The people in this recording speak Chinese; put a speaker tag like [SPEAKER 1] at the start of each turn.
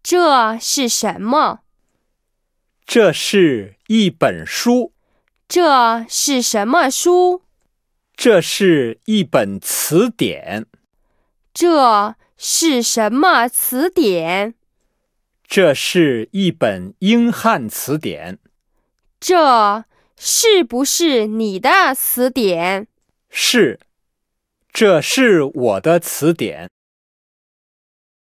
[SPEAKER 1] 这是什么？
[SPEAKER 2] 这是一本书。
[SPEAKER 1] 这是什么书？
[SPEAKER 2] 这是一本词典。
[SPEAKER 1] 这是什么词典？
[SPEAKER 2] 这是一本英汉词典。
[SPEAKER 1] 这是不是你的词典？
[SPEAKER 2] 是，这是我的词典。